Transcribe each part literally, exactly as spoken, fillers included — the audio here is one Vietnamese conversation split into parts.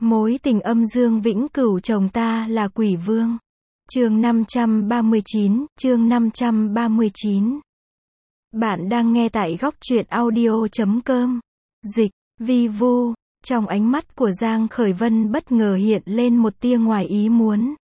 Mối tình âm dương vĩnh cửu chồng ta là quỷ vương. Chương năm trăm ba mươi chín, chương năm trăm ba mươi chín. Bạn đang nghe tại góc truyện audio chấm com. Dịch, vi vu, trong ánh mắt của Giang Khởi Vân bất ngờ hiện lên một tia ngoài ý muốn.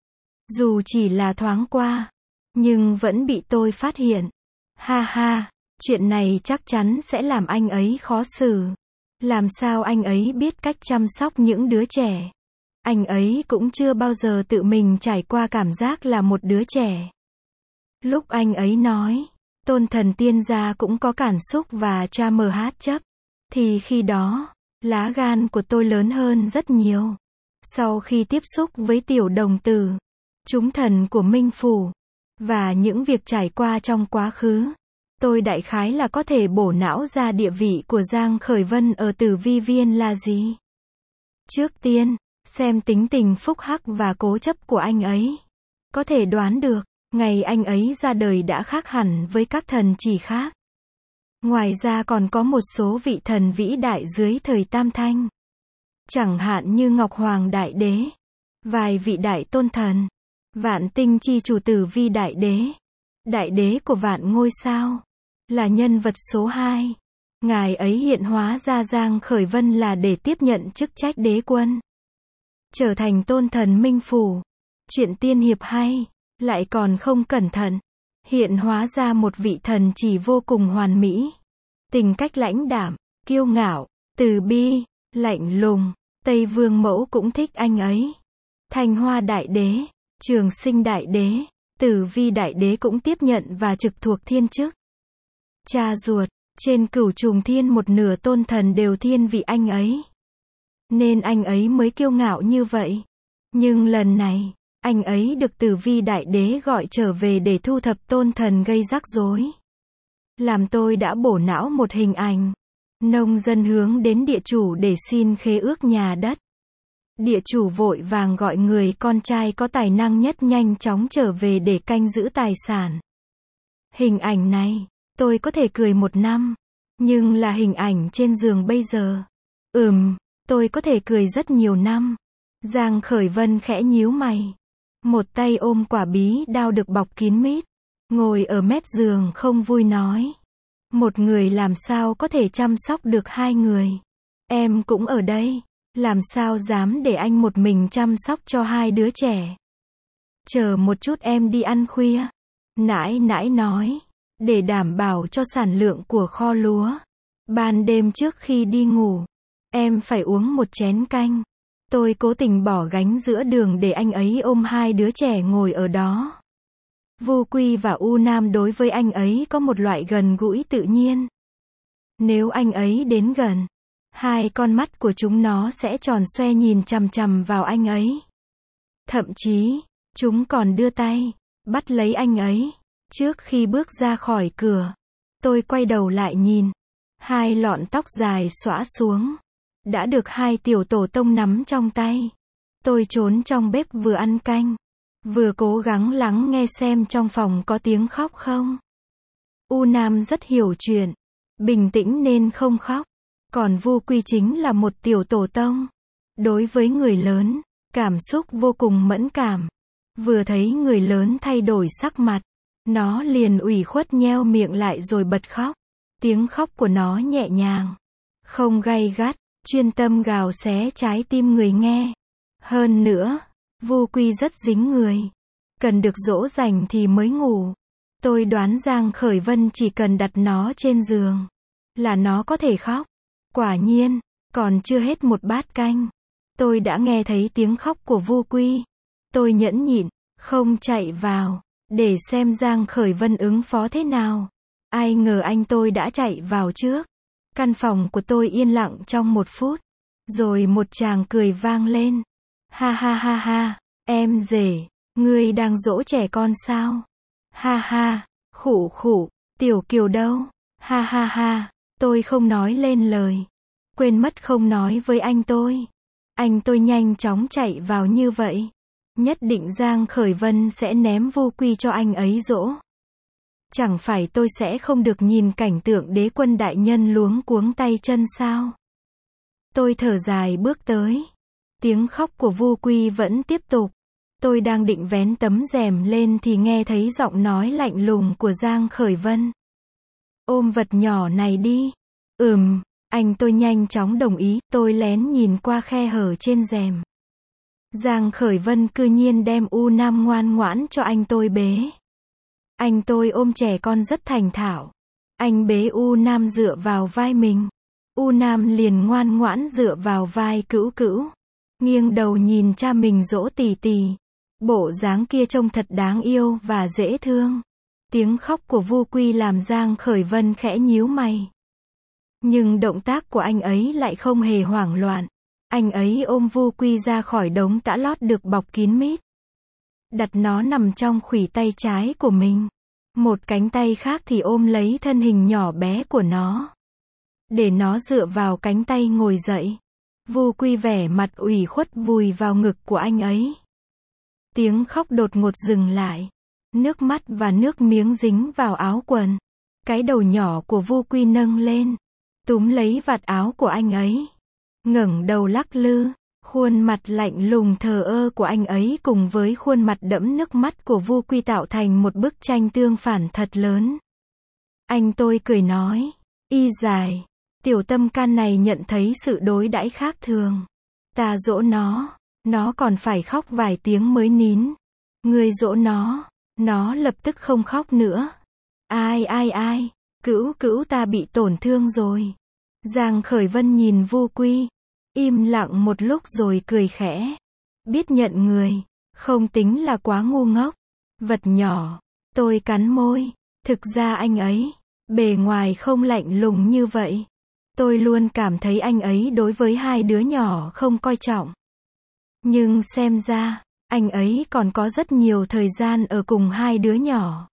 Dù chỉ là thoáng qua, nhưng vẫn bị tôi phát hiện. Ha ha, chuyện này chắc chắn sẽ làm anh ấy khó xử. Làm sao anh ấy biết cách chăm sóc những đứa trẻ? Anh ấy cũng chưa bao giờ tự mình trải qua cảm giác là một đứa trẻ. Lúc anh ấy nói, Tôn Thần Tiên gia cũng có cảm xúc và cha mờ hát chấp, thì khi đó, lá gan của tôi lớn hơn rất nhiều. Sau khi tiếp xúc với tiểu đồng tử, chúng thần của Minh Phủ, và những việc trải qua trong quá khứ, tôi đại khái là có thể bổ não ra địa vị của Giang Khởi Vân ở Tử Vi Viên là gì. Trước tiên, xem tính tình phúc hắc và cố chấp của anh ấy. Có thể đoán được, ngày anh ấy ra đời đã khác hẳn với các thần chỉ khác. Ngoài ra còn có một số vị thần vĩ đại dưới thời Tam Thanh. Chẳng hạn như Ngọc Hoàng Đại Đế, vài vị đại tôn thần, Vạn Tinh chi chủ Tử Vi Đại Đế, Đại Đế của vạn ngôi sao, là nhân vật số hai. Ngài ấy hiện hóa ra Giang Khởi Vân là để tiếp nhận chức trách đế quân, trở thành tôn thần Minh Phủ. Chuyện tiên hiệp hay, lại còn không cẩn thận, hiện hóa ra một vị thần chỉ vô cùng hoàn mỹ. Tình cách lãnh đạm, kiêu ngạo, từ bi, lạnh lùng, Tây Vương Mẫu cũng thích anh ấy. Thanh Hoa Đại Đế, Trường Sinh Đại Đế, Tử Vi Đại Đế cũng tiếp nhận và trực thuộc thiên chức. Cha ruột, trên cửu trùng thiên một nửa tôn thần đều thiên vị anh ấy. Nên anh ấy mới kiêu ngạo như vậy. Nhưng lần này, anh ấy được Tử Vi Đại Đế gọi trở về để thu thập tôn thần gây rắc rối. Làm tôi đã bổ não một hình ảnh. Nông dân hướng đến địa chủ để xin khế ước nhà đất. Địa chủ vội vàng gọi người con trai có tài năng nhất nhanh chóng trở về để canh giữ tài sản. Hình ảnh này, tôi có thể cười một năm. Nhưng là hình ảnh trên giường bây giờ. Ừm, tôi có thể cười rất nhiều năm. Giang Khởi Vân khẽ nhíu mày. Một tay ôm quả bí đao được bọc kín mít. Ngồi ở mép giường không vui nói. Một người làm sao có thể chăm sóc được hai người. Em cũng ở đây. Làm sao dám để anh một mình chăm sóc cho hai đứa trẻ. Chờ một chút em đi ăn khuya. Nãi nãi nói. Để đảm bảo cho sản lượng của kho lúa. Ban đêm trước khi đi ngủ, em phải uống một chén canh. Tôi cố tình bỏ gánh giữa đường để anh ấy ôm hai đứa trẻ ngồi ở đó. Vu Quy và U Nam đối với anh ấy có một loại gần gũi tự nhiên. Nếu anh ấy đến gần, hai con mắt của chúng nó sẽ tròn xoe nhìn chằm chằm vào anh ấy. Thậm chí, chúng còn đưa tay, bắt lấy anh ấy. Trước khi bước ra khỏi cửa, tôi quay đầu lại nhìn. Hai lọn tóc dài xõa xuống, đã được hai tiểu tổ tông nắm trong tay. Tôi trốn trong bếp vừa ăn canh, vừa cố gắng lắng nghe xem trong phòng có tiếng khóc không. U Nam rất hiểu chuyện, bình tĩnh nên không khóc. Còn Vu Quy chính là một tiểu tổ tông. Đối với người lớn, cảm xúc vô cùng mẫn cảm. Vừa thấy người lớn thay đổi sắc mặt, nó liền ủy khuất nheo miệng lại rồi bật khóc. Tiếng khóc của nó nhẹ nhàng, không gay gắt, chuyên tâm gào xé trái tim người nghe. Hơn nữa, Vu Quy rất dính người. Cần được dỗ dành thì mới ngủ. Tôi đoán Giang Khởi Vân chỉ cần đặt nó trên giường, là nó có thể khóc. Quả nhiên, còn chưa hết một bát canh, tôi đã nghe thấy tiếng khóc của Vu Quy. Tôi nhẫn nhịn, không chạy vào, để xem Giang Khởi Vân ứng phó thế nào. Ai ngờ anh tôi đã chạy vào trước. Căn phòng của tôi yên lặng trong một phút. Rồi một tràng cười vang lên. Ha ha ha ha, em rể, ngươi đang dỗ trẻ con sao? Ha ha, khụ khụ, Tiểu Kiều đâu? Ha ha ha, tôi không nói lên lời. Quên mất không nói với anh tôi. Anh tôi nhanh chóng chạy vào như vậy. Nhất định Giang Khởi Vân sẽ ném Vu Quy cho anh ấy dỗ. Chẳng phải tôi sẽ không được nhìn cảnh tượng đế quân đại nhân luống cuống tay chân sao? Tôi thở dài bước tới. Tiếng khóc của Vu Quy vẫn tiếp tục. Tôi đang định vén tấm rèm lên thì nghe thấy giọng nói lạnh lùng của Giang Khởi Vân. Ôm vật nhỏ này đi. Ừm, anh tôi nhanh chóng đồng ý, tôi lén nhìn qua khe hở trên rèm. Giang Khởi Vân cư nhiên đem U Nam ngoan ngoãn cho anh tôi bế. Anh tôi ôm trẻ con rất thành thạo. Anh bế U Nam dựa vào vai mình. U Nam liền ngoan ngoãn dựa vào vai Cữu Cữu. Nghiêng đầu nhìn cha mình dỗ tì tì. Bộ dáng kia trông thật đáng yêu và dễ thương. Tiếng khóc của Vu Quy làm Giang Khởi Vân khẽ nhíu mày. Nhưng động tác của anh ấy lại không hề hoảng loạn. Anh ấy ôm Vu Quy ra khỏi đống tã lót được bọc kín mít. Đặt nó nằm trong khuỷu tay trái của mình. Một cánh tay khác thì ôm lấy thân hình nhỏ bé của nó. Để nó dựa vào cánh tay ngồi dậy. Vu Quy vẻ mặt ủy khuất vùi vào ngực của anh ấy. Tiếng khóc đột ngột dừng lại. Nước mắt và nước miếng dính vào áo quần. Cái đầu nhỏ của Vu Quy nâng lên. Túm lấy vạt áo của anh ấy. Ngẩng đầu lắc lư. Khuôn mặt lạnh lùng thờ ơ của anh ấy cùng với khuôn mặt đẫm nước mắt của Vu Quy tạo thành một bức tranh tương phản thật lớn. Anh tôi cười nói. Y dài. Tiểu tâm can này nhận thấy sự đối đãi khác thường. Ta dỗ nó. Nó còn phải khóc vài tiếng mới nín. Ngươi dỗ nó. Nó lập tức không khóc nữa. Ai ai ai. Cữu Cữu ta bị tổn thương rồi. Giang Khởi Vân nhìn Vu Quy. Im lặng một lúc rồi cười khẽ. Biết nhận người. Không tính là quá ngu ngốc. Vật nhỏ. Tôi cắn môi. Thực ra anh ấy. Bề ngoài không lạnh lùng như vậy. Tôi luôn cảm thấy anh ấy đối với hai đứa nhỏ không coi trọng. Nhưng xem ra, anh ấy còn có rất nhiều thời gian ở cùng hai đứa nhỏ.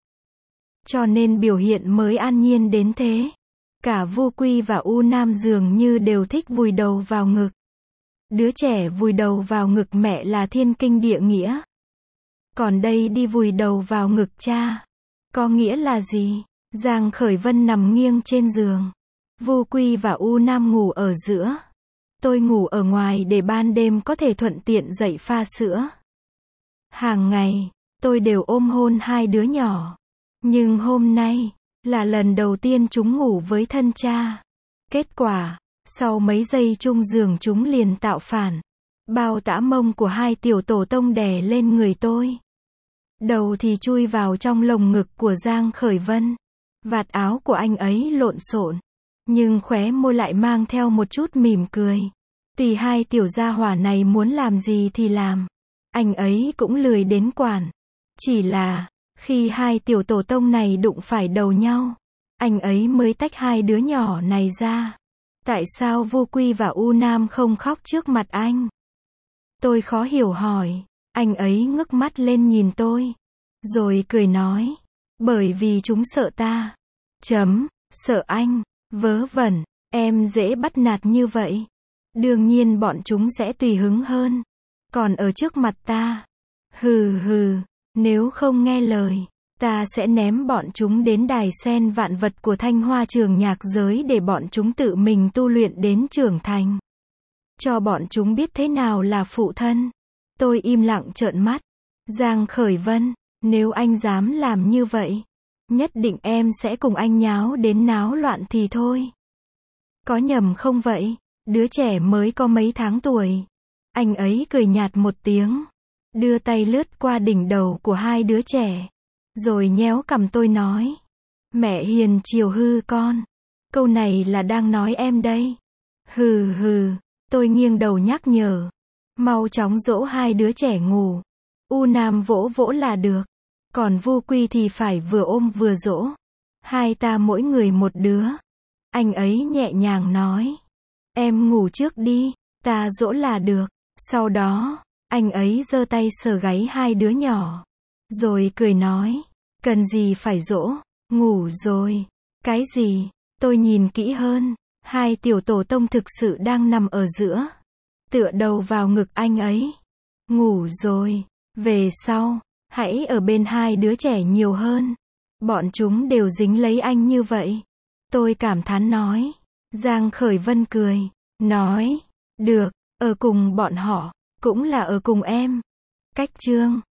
Cho nên biểu hiện mới an nhiên đến thế. Cả Vu Quy và U Nam dường như đều thích vùi đầu vào ngực. Đứa trẻ vùi đầu vào ngực mẹ là thiên kinh địa nghĩa. Còn đây đi vùi đầu vào ngực cha. Có nghĩa là gì? Giang Khởi Vân nằm nghiêng trên giường. Vu Quy và U Nam ngủ ở giữa. Tôi ngủ ở ngoài để ban đêm có thể thuận tiện dậy pha sữa. Hàng ngày, tôi đều ôm hôn hai đứa nhỏ. Nhưng hôm nay, là lần đầu tiên chúng ngủ với thân cha. Kết quả, sau mấy giây chung giường chúng liền tạo phản. Bao tã mông của hai tiểu tổ tông đè lên người tôi. Đầu thì chui vào trong lồng ngực của Giang Khởi Vân. Vạt áo của anh ấy lộn xộn. Nhưng khóe môi lại mang theo một chút mỉm cười. Tùy hai tiểu gia hỏa này muốn làm gì thì làm. Anh ấy cũng lười đến quản. Chỉ là, khi hai tiểu tổ tông này đụng phải đầu nhau, anh ấy mới tách hai đứa nhỏ này ra. Tại sao Vu Quy và U Nam không khóc trước mặt anh? Tôi khó hiểu hỏi. Anh ấy ngước mắt lên nhìn tôi. Rồi cười nói. Bởi vì chúng sợ ta. Chấm, sợ anh. Vớ vẩn, em dễ bắt nạt như vậy. Đương nhiên bọn chúng sẽ tùy hứng hơn. Còn ở trước mặt ta. Hừ hừ, nếu không nghe lời, ta sẽ ném bọn chúng đến đài sen vạn vật của Thanh Hoa trường nhạc giới để bọn chúng tự mình tu luyện đến trưởng thành. Cho bọn chúng biết thế nào là phụ thân. Tôi im lặng trợn mắt. Giang Khởi Vân, nếu anh dám làm như vậy, nhất định em sẽ cùng anh nháo đến náo loạn thì thôi. Có nhầm không vậy? Đứa trẻ mới có mấy tháng tuổi. Anh ấy cười nhạt một tiếng. Đưa tay lướt qua đỉnh đầu của hai đứa trẻ. Rồi nhéo cằm tôi nói. Mẹ hiền chiều hư con. Câu này là đang nói em đây. Hừ hừ, tôi nghiêng đầu nhắc nhở. Mau chóng dỗ hai đứa trẻ ngủ. U Nam vỗ vỗ là được. Còn Vu Quy thì phải vừa ôm vừa dỗ. Hai ta mỗi người một đứa. Anh ấy nhẹ nhàng nói. Em ngủ trước đi, ta dỗ là được. Sau đó, anh ấy giơ tay sờ gáy hai đứa nhỏ. Rồi cười nói. Cần gì phải dỗ, ngủ rồi. Cái gì? Tôi nhìn kỹ hơn. Hai tiểu tổ tông thực sự đang nằm ở giữa. Tựa đầu vào ngực anh ấy. Ngủ rồi. Về sau, hãy ở bên hai đứa trẻ nhiều hơn. Bọn chúng đều dính lấy anh như vậy. Tôi cảm thán nói. Giang Khởi Vân cười. Nói. Được, ở cùng bọn họ. cũng là ở cùng em. Cách chương